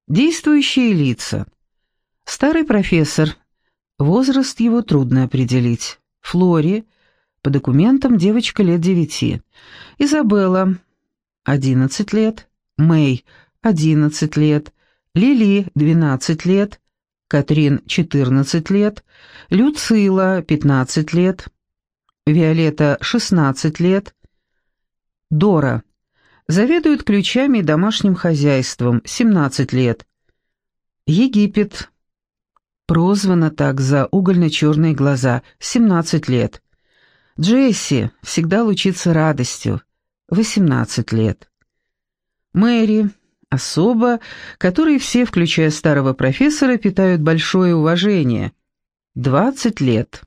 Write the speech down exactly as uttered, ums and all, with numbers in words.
Действующие лица. Старый профессор. Возраст его трудно определить. Флори. По документам девочка лет девяти. Изабелла. одиннадцать лет. Мэй. одиннадцать лет. Лили. двенадцать лет. Катрин. четырнадцать лет. Люцила. пятнадцать лет. Виолетта. шестнадцать лет. Дора. Заведует ключами и домашним хозяйством. семнадцать лет. Египет. Прозвана так за угольно-черные глаза. семнадцать лет. Джесси. Всегда лучится радостью. восемнадцать лет. Мэри. Особа, которой все, включая старого профессора, питают большое уважение. двадцать лет.